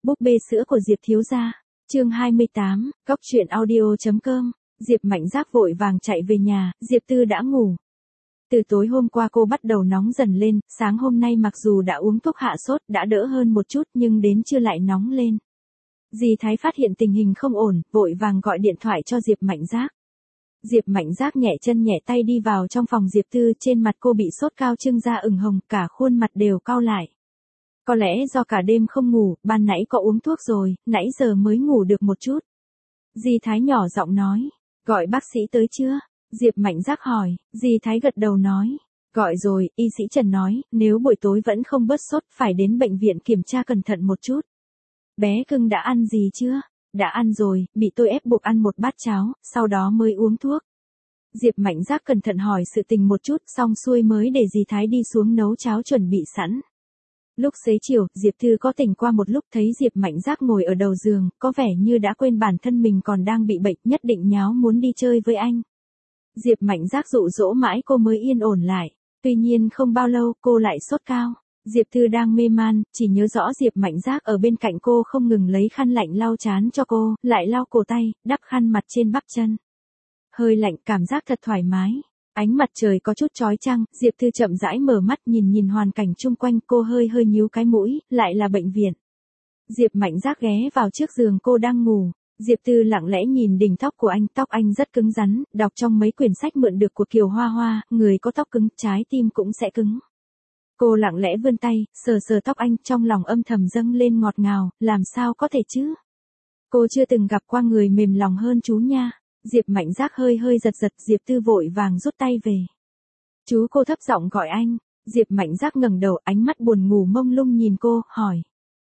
Búp bê sữa của Diệp thiếu gia. Chương 28, Góc truyện audio.com. Diệp Mạnh Giác vội vàng chạy về nhà, Diệp Tư đã ngủ. Từ tối hôm qua cô bắt đầu nóng dần lên, sáng hôm nay mặc dù đã uống thuốc hạ sốt đã đỡ hơn một chút nhưng đến trưa lại nóng lên. Dì Thái phát hiện tình hình không ổn, vội vàng gọi điện thoại cho Diệp Mạnh Giác. Diệp Mạnh Giác nhẹ chân nhẹ tay đi vào trong phòng Diệp Tư, trên mặt cô bị sốt cao trưng ra ửng hồng, cả khuôn mặt đều cau lại. Có lẽ do cả đêm không ngủ, ban nãy có uống thuốc rồi, nãy giờ mới ngủ được một chút. Dì Thái nhỏ giọng nói, gọi bác sĩ tới chưa? Diệp Mạnh Giác hỏi, dì Thái gật đầu nói, gọi rồi, y sĩ Trần nói, nếu buổi tối vẫn không bớt sốt, phải đến bệnh viện kiểm tra cẩn thận một chút. Bé cưng đã ăn gì chưa? Đã ăn rồi, bị tôi ép buộc ăn một bát cháo, sau đó mới uống thuốc. Diệp Mạnh Giác cẩn thận hỏi sự tình một chút, xong xuôi mới để dì Thái đi xuống nấu cháo chuẩn bị sẵn. Lúc xế chiều, Diệp Thư có tỉnh qua một lúc, thấy Diệp Mạnh Giác ngồi ở đầu giường, có vẻ như đã quên bản thân mình còn đang bị bệnh, nhất định nháo muốn đi chơi với anh. Diệp Mạnh Giác dụ dỗ mãi cô mới yên ổn lại. Tuy nhiên không bao lâu cô lại sốt cao. Diệp Thư đang mê man, chỉ nhớ rõ Diệp Mạnh Giác ở bên cạnh cô không ngừng lấy khăn lạnh lau trán cho cô, lại lau cổ tay, đắp khăn mặt trên bắp chân. Hơi lạnh, cảm giác thật thoải mái. Ánh mặt trời có chút chói chang, Diệp Thư chậm rãi mở mắt nhìn hoàn cảnh chung quanh, cô hơi nhíu cái mũi, lại là bệnh viện. Diệp Mạnh Giác ghé vào trước giường cô đang ngủ. Diệp Tư lặng lẽ nhìn đỉnh tóc của anh, tóc anh rất cứng rắn, đọc trong mấy quyển sách mượn được của Kiều Hoa Hoa, người có tóc cứng, trái tim cũng sẽ cứng. Cô lặng lẽ vươn tay, sờ tóc anh, trong lòng âm thầm dâng lên ngọt ngào, làm sao có thể chứ? Cô chưa từng gặp qua người mềm lòng hơn chú nha. Diệp Mạnh Giác hơi giật, Diệp Tư vội vàng rút tay về. Chú, cô thấp giọng gọi anh. Diệp Mạnh Giác ngẩng đầu, ánh mắt buồn ngủ mông lung nhìn cô, hỏi.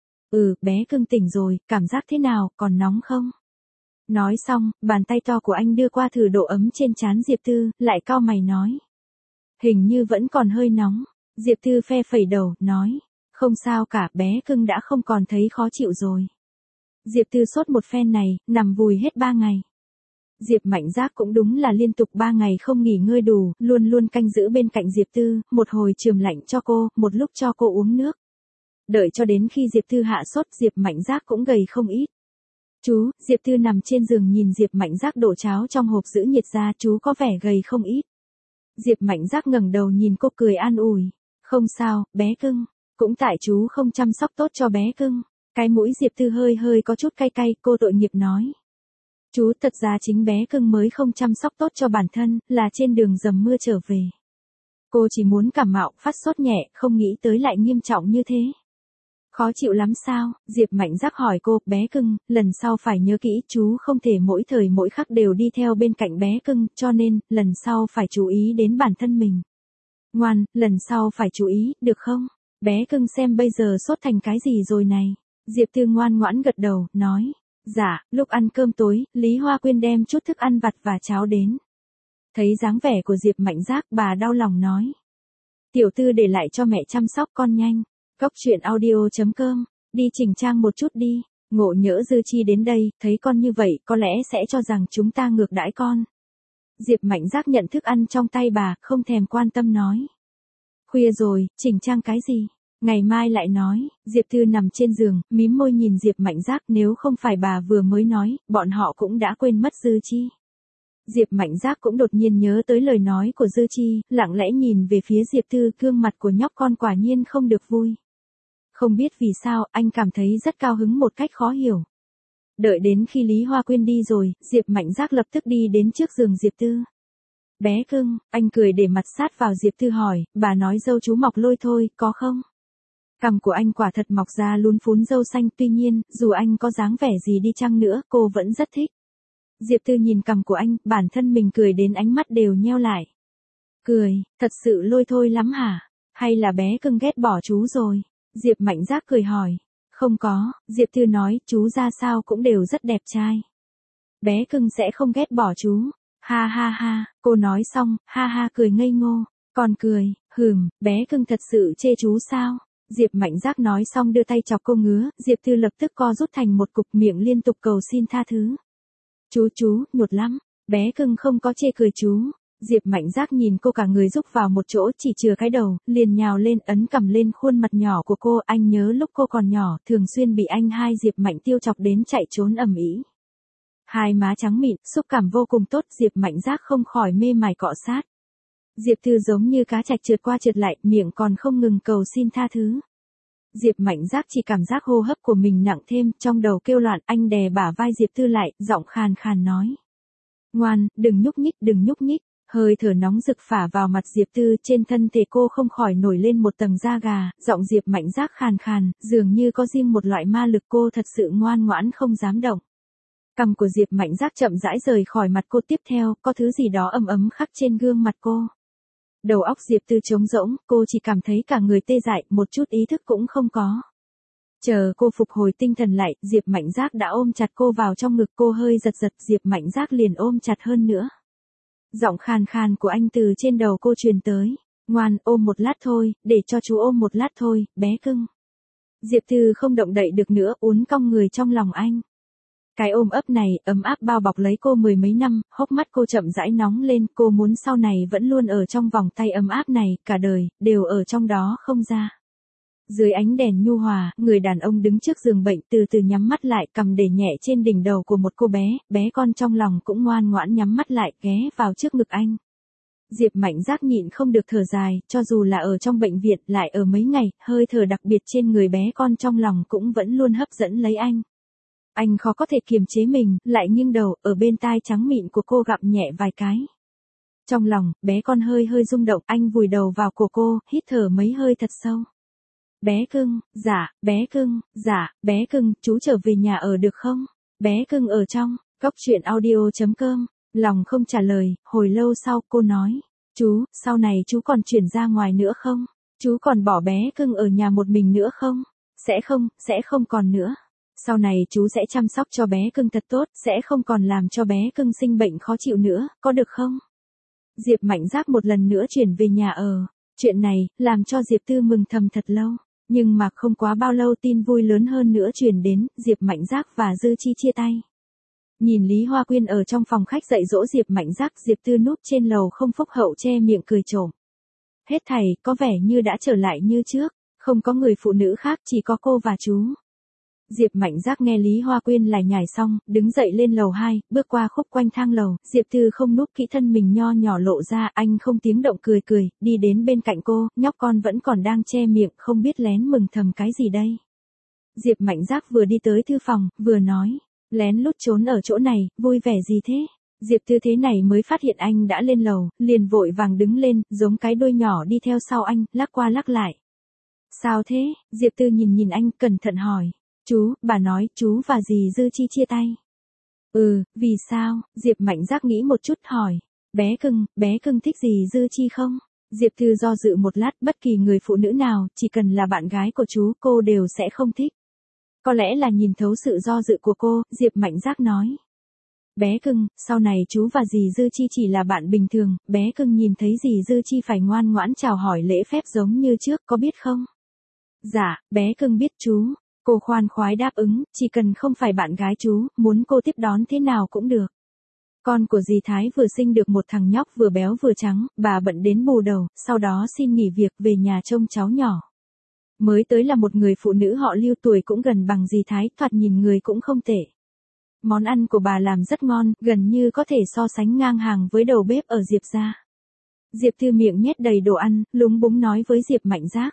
Bé cưng tỉnh rồi, cảm giác thế nào, còn nóng không? Nói xong, bàn tay to của anh đưa qua thử độ ấm trên trán Diệp Tư, lại cau mày nói. Hình như vẫn còn hơi nóng. Diệp Tư phe phẩy đầu, nói. Không sao cả, bé cưng đã không còn thấy khó chịu rồi. Diệp Tư sốt một phen này, nằm vùi hết 3 ngày. Diệp Mạnh Giác cũng đúng là liên tục 3 ngày không nghỉ ngơi đủ, luôn canh giữ bên cạnh Diệp Tư, một hồi chườm lạnh cho cô, một lúc cho cô uống nước. Đợi cho đến khi Diệp Tư hạ sốt, Diệp Mạnh Giác cũng gầy không ít. Chú, Diệp Tư nằm trên giường nhìn Diệp Mạnh Giác đổ cháo trong hộp giữ nhiệt ra, chú có vẻ gầy không ít. Diệp Mạnh Giác ngẩng đầu nhìn cô cười an ủi. Không sao, bé cưng, cũng tại chú không chăm sóc tốt cho bé cưng. Cái mũi Diệp Tư hơi có chút cay, cô tội nghiệp nói. Chú, thật ra chính bé cưng mới không chăm sóc tốt cho bản thân, là trên đường dầm mưa trở về. Cô chỉ muốn cảm mạo, phát sốt nhẹ, không nghĩ tới lại nghiêm trọng như thế. Khó chịu lắm sao? Diệp Mạnh Giác hỏi cô, bé cưng, lần sau phải nhớ kỹ, chú không thể mỗi thời mỗi khắc đều đi theo bên cạnh bé cưng, cho nên, lần sau phải chú ý đến bản thân mình. Ngoan, lần sau phải chú ý, được không? Bé cưng xem bây giờ sốt thành cái gì rồi này. Diệp Tư ngoan ngoãn gật đầu, nói. Dạ, lúc ăn cơm tối, Lý Hoa Quyên đem chút thức ăn vặt và cháo đến. Thấy dáng vẻ của Diệp Mạnh Giác, bà đau lòng nói. Tiểu Tư để lại cho mẹ chăm sóc con nhanh. Góc truyện audio.com, đi chỉnh trang một chút đi. Ngộ nhỡ Dư Chi đến đây, thấy con như vậy, có lẽ sẽ cho rằng chúng ta ngược đãi con. Diệp Mạnh Giác nhận thức ăn trong tay bà, không thèm quan tâm nói. Khuya rồi, chỉnh trang cái gì? Ngày mai lại nói. Diệp Tư nằm trên giường, mím môi nhìn Diệp Mạnh Giác, nếu không phải bà vừa mới nói, bọn họ cũng đã quên mất Dư Chi. Diệp Mạnh Giác cũng đột nhiên nhớ tới lời nói của Dư Chi, lặng lẽ nhìn về phía Diệp Tư, gương mặt của nhóc con quả nhiên không được vui. Không biết vì sao, anh cảm thấy rất cao hứng một cách khó hiểu. Đợi đến khi Lý Hoa Quyên đi rồi, Diệp Mạnh Giác lập tức đi đến trước giường Diệp Tư. Bé cưng, anh cười để mặt sát vào Diệp Tư hỏi, bà nói dâu chú mọc lôi thôi, có không? Cằm của anh quả thật mọc ra lún phún râu xanh, tuy nhiên, dù anh có dáng vẻ gì đi chăng nữa, cô vẫn rất thích. Diệp Tư nhìn cằm của anh, bản thân mình cười đến ánh mắt đều nheo lại. Cười, thật sự lôi thôi lắm hả? Hay là bé cưng ghét bỏ chú rồi? Diệp Mạnh Giác cười hỏi. Không có, Diệp Tư nói, chú ra sao cũng đều rất đẹp trai. Bé cưng sẽ không ghét bỏ chú. Ha, cô nói xong, ha cười ngây ngô. Còn cười, bé cưng thật sự chê chú sao? Diệp Mạnh Giác nói xong đưa tay chọc cô ngứa, Diệp Tư lập tức co rút thành một cục, miệng liên tục cầu xin tha thứ. Chú, nhột lắm, bé cưng không có chê cười chú. Diệp Mạnh Giác nhìn cô cả người rúc vào một chỗ chỉ chừa cái đầu, liền nhào lên ấn cầm lên khuôn mặt nhỏ của cô. Anh nhớ lúc cô còn nhỏ, thường xuyên bị anh hai Diệp Mạnh Tiêu chọc đến chạy trốn ầm ĩ. Hai má trắng mịn, xúc cảm vô cùng tốt, Diệp Mạnh Giác không khỏi mê mải cọ sát. Diệp Tư giống như cá trạch trượt qua trượt lại, miệng còn không ngừng cầu xin tha thứ. Diệp Mạnh Giác chỉ cảm giác hô hấp của mình nặng thêm, trong đầu kêu loạn, anh đè bả vai Diệp Tư lại, giọng khàn khàn nói. Ngoan, đừng nhúc nhích, đừng nhúc nhích. Hơi thở nóng rực phả vào mặt Diệp Tư, trên thân thể cô không khỏi nổi lên một tầng da gà, giọng Diệp Mạnh Giác khàn khàn, dường như có riêng một loại ma lực, cô thật sự ngoan ngoãn không dám động. Cằm của Diệp Mạnh Giác chậm rãi rời khỏi mặt cô, tiếp theo, có thứ gì đó ấm ấm khắc trên gương mặt cô. Đầu óc Diệp Tư trống rỗng, cô chỉ cảm thấy cả người tê dại, một chút ý thức cũng không có. Chờ cô phục hồi tinh thần lại, Diệp Mạnh Giác đã ôm chặt cô vào trong ngực, cô hơi giật giật, Diệp Mạnh Giác liền ôm chặt hơn nữa. Giọng khàn khàn của anh từ trên đầu cô truyền tới. Ngoan, ôm một lát thôi, để cho chú ôm một lát thôi, bé cưng. Diệp Tư không động đậy được nữa, uốn cong người trong lòng anh. Cái ôm ấp này, ấm áp bao bọc lấy cô mười mấy năm, hốc mắt cô chậm rãi nóng lên, cô muốn sau này vẫn luôn ở trong vòng tay ấm áp này, cả đời, đều ở trong đó không ra. Dưới ánh đèn nhu hòa, người đàn ông đứng trước giường bệnh từ từ nhắm mắt lại, cầm để nhẹ trên đỉnh đầu của một cô bé, bé con trong lòng cũng ngoan ngoãn nhắm mắt lại, ghé vào trước ngực anh. Diệp Mạnh Giác nhịn không được thở dài, cho dù là ở trong bệnh viện, lại ở mấy ngày, hơi thở đặc biệt trên người bé con trong lòng cũng vẫn luôn hấp dẫn lấy anh. Anh khó có thể kiềm chế mình, lại nghiêng đầu, ở bên tai trắng mịn của cô gặm nhẹ vài cái. Trong lòng, bé con hơi hơi rung động, anh vùi đầu vào cổ cô, hít thở mấy hơi thật sâu. Bé cưng, dạ, bé cưng, dạ, bé cưng, chú trở về nhà ở được không? Bé cưng ở trong, góc truyện audio.com, lòng không trả lời, hồi lâu sau cô nói, chú, sau này chú còn chuyển ra ngoài nữa không? Chú còn bỏ bé cưng ở nhà một mình nữa không? Sẽ không còn nữa. Sau này chú sẽ chăm sóc cho bé cưng thật tốt, sẽ không còn làm cho bé cưng sinh bệnh khó chịu nữa, có được không? Diệp Mạnh Giác một lần nữa chuyển về nhà ở. Chuyện này, làm cho Diệp Tư mừng thầm thật lâu. Nhưng mà không quá bao lâu tin vui lớn hơn nữa truyền đến, Diệp Mạnh Giác và Dư Chi chia tay. Nhìn Lý Hoa Quyên ở trong phòng khách dạy dỗ Diệp Mạnh Giác, Diệp Tư núp trên lầu không phúc hậu che miệng cười trộm. Hết thảy, có vẻ như đã trở lại như trước, không có người phụ nữ khác, chỉ có cô và chú. Diệp Mạnh Giác nghe Lý Hoa Quyên lải nhải xong, đứng dậy lên lầu 2, bước qua khúc quanh thang lầu, Diệp Tư không núp kỹ thân mình nho nhỏ lộ ra, anh không tiếng động cười cười, đi đến bên cạnh cô, nhóc con vẫn còn đang che miệng, không biết lén mừng thầm cái gì đây. Diệp Mạnh Giác vừa đi tới thư phòng, vừa nói, lén lút trốn ở chỗ này, vui vẻ gì thế? Diệp Tư thế này mới phát hiện anh đã lên lầu, liền vội vàng đứng lên, giống cái đuôi nhỏ đi theo sau anh, lắc qua lắc lại. Sao thế? Diệp Tư nhìn anh, cẩn thận hỏi. Chú, bà nói, chú và dì Dư Chi chia tay. Vì sao? Diệp Mạnh Giác nghĩ một chút hỏi. Bé cưng thích dì Dư Chi không? Diệp Tư do dự một lát, bất kỳ người phụ nữ nào, chỉ cần là bạn gái của chú, cô đều sẽ không thích. Có lẽ là nhìn thấu sự do dự của cô, Diệp Mạnh Giác nói. Bé cưng, sau này chú và dì Dư Chi chỉ là bạn bình thường, bé cưng nhìn thấy dì Dư Chi phải ngoan ngoãn chào hỏi lễ phép giống như trước, có biết không? Dạ, bé cưng biết chú. Cô khoan khoái đáp ứng, chỉ cần không phải bạn gái chú, muốn cô tiếp đón thế nào cũng được. Con của dì Thái vừa sinh được một thằng nhóc vừa béo vừa trắng, bà bận đến bù đầu, sau đó xin nghỉ việc về nhà trông cháu nhỏ. Mới tới là một người phụ nữ họ Lưu, tuổi cũng gần bằng dì Thái, thoạt nhìn người cũng không tệ. Món ăn của bà làm rất ngon, gần như có thể so sánh ngang hàng với đầu bếp ở Diệp gia. Diệp Tư miệng nhét đầy đồ ăn, lúng búng nói với Diệp Mạnh Giác.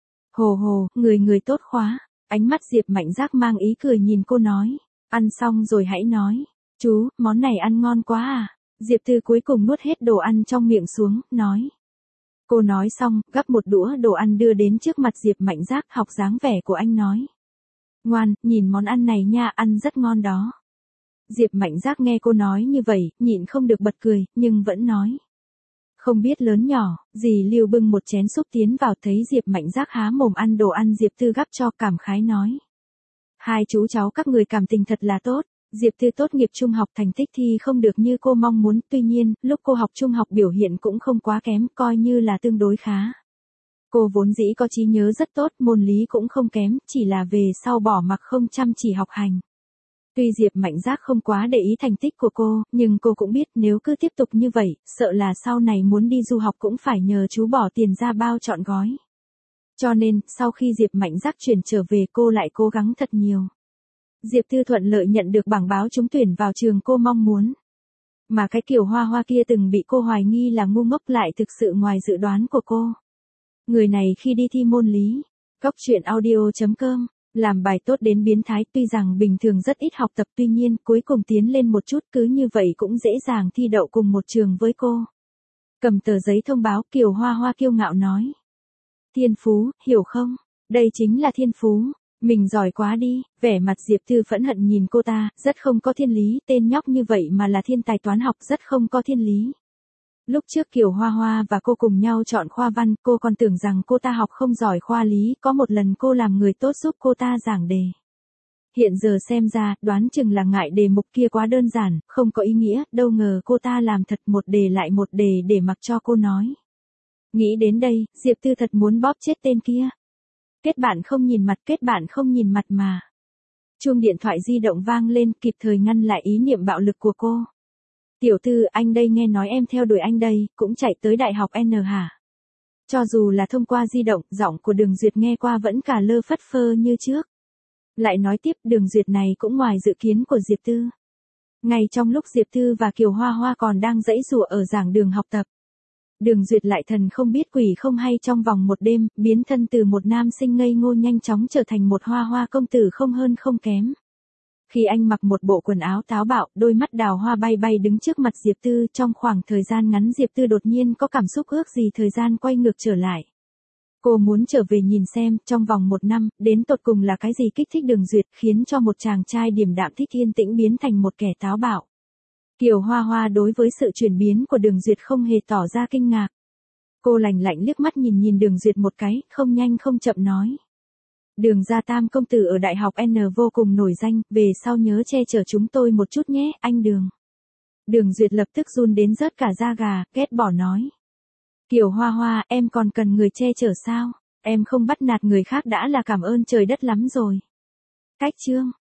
Hồ, người tốt khóa. Ánh mắt Diệp Mạnh Giác mang ý cười nhìn cô nói. Ăn xong rồi hãy nói. Chú, món này ăn ngon quá à. Diệp Tư cuối cùng nuốt hết đồ ăn trong miệng xuống, nói. Cô nói xong, gắp một đũa đồ ăn đưa đến trước mặt Diệp Mạnh Giác, học dáng vẻ của anh nói. Ngoan, nhìn món ăn này nha, ăn rất ngon đó. Diệp Mạnh Giác nghe cô nói như vậy, nhịn không được bật cười, nhưng vẫn nói. Không biết lớn nhỏ, dì Lưu bưng một chén súp tiến vào, thấy Diệp Mạnh Giác há mồm ăn đồ ăn Diệp Tư gắp cho, cảm khái nói. Hai chú cháu các người cảm tình thật là tốt. Diệp Tư tốt nghiệp trung học thành tích thì không được như cô mong muốn, tuy nhiên, lúc cô học trung học biểu hiện cũng không quá kém, coi như là tương đối khá. Cô vốn dĩ có trí nhớ rất tốt, môn lý cũng không kém, chỉ là về sau bỏ mặc không chăm chỉ học hành. Tuy Diệp Mạnh Giác không quá để ý thành tích của cô, nhưng cô cũng biết nếu cứ tiếp tục như vậy, sợ là sau này muốn đi du học cũng phải nhờ chú bỏ tiền ra bao trọn gói. Cho nên, sau khi Diệp Mạnh Giác chuyển trở về cô lại cố gắng thật nhiều. Diệp Tư thuận lợi nhận được bảng báo trúng tuyển vào trường cô mong muốn. Mà cái Kiều Hoa Hoa kia từng bị cô hoài nghi là ngu ngốc lại thực sự ngoài dự đoán của cô. Người này khi đi thi môn lý, Cóc truyện audio.com, làm bài tốt đến biến thái, tuy rằng bình thường rất ít học tập, tuy nhiên cuối cùng tiến lên một chút, cứ như vậy cũng dễ dàng thi đậu cùng một trường với cô. Cầm tờ giấy thông báo, Kiều Hoa Hoa kiêu ngạo nói. Thiên phú, hiểu không? Đây chính là thiên phú. Mình giỏi quá đi. Vẻ mặt Diệp Tư phẫn hận nhìn cô ta, rất không có thiên lý, tên nhóc như vậy mà là thiên tài toán học, rất không có thiên lý. Lúc trước Kiều Hoa Hoa và cô cùng nhau chọn khoa văn, cô còn tưởng rằng cô ta học không giỏi khoa lý, có một lần cô làm người tốt giúp cô ta giảng đề. Hiện giờ xem ra, đoán chừng là ngại đề mục kia quá đơn giản, không có ý nghĩa, đâu ngờ cô ta làm thật một đề lại một đề để mặc cho cô nói. Nghĩ đến đây, Diệp Tư thật muốn bóp chết tên kia. Kết bạn không nhìn mặt mà. Chuông điện thoại di động vang lên, kịp thời ngăn lại ý niệm bạo lực của cô. Tiểu Tư, anh đây, nghe nói em theo đuổi anh đây, cũng chạy tới đại học N hả? Cho dù là thông qua di động, giọng của Đường Duyệt nghe qua vẫn cả lơ phất phơ như trước. Lại nói tiếp, Đường Duyệt này cũng ngoài dự kiến của Diệp Tư. Ngay trong lúc Diệp Tư và Kiều Hoa Hoa còn đang giãy giụa ở giảng đường học tập, Đường Duyệt lại thần không biết quỷ không hay, trong vòng một đêm, biến thân từ một nam sinh ngây ngô nhanh chóng trở thành một hoa hoa công tử không hơn không kém. Khi anh mặc một bộ quần áo táo bạo, đôi mắt đào hoa bay bay đứng trước mặt Diệp Tư, trong khoảng thời gian ngắn Diệp Tư đột nhiên có cảm xúc ước gì thời gian quay ngược trở lại. Cô muốn trở về nhìn xem, trong vòng một năm, đến tột cùng là cái gì kích thích Đường Duyệt, khiến cho một chàng trai điềm đạm thích yên tĩnh biến thành một kẻ táo bạo. Kiều Hoa Hoa đối với sự chuyển biến của Đường Duyệt không hề tỏ ra kinh ngạc. Cô lạnh lạnh liếc mắt nhìn Đường Duyệt một cái, không nhanh không chậm nói. Đường gia Tam công tử ở đại học N vô cùng nổi danh, về sau nhớ che chở chúng tôi một chút nhé, anh Đường. Đường Duyệt lập tức run đến rớt cả da gà, ghét bỏ nói. Kiều Hoa Hoa, em còn cần người che chở sao? Em không bắt nạt người khác đã là cảm ơn trời đất lắm rồi. Cách chương.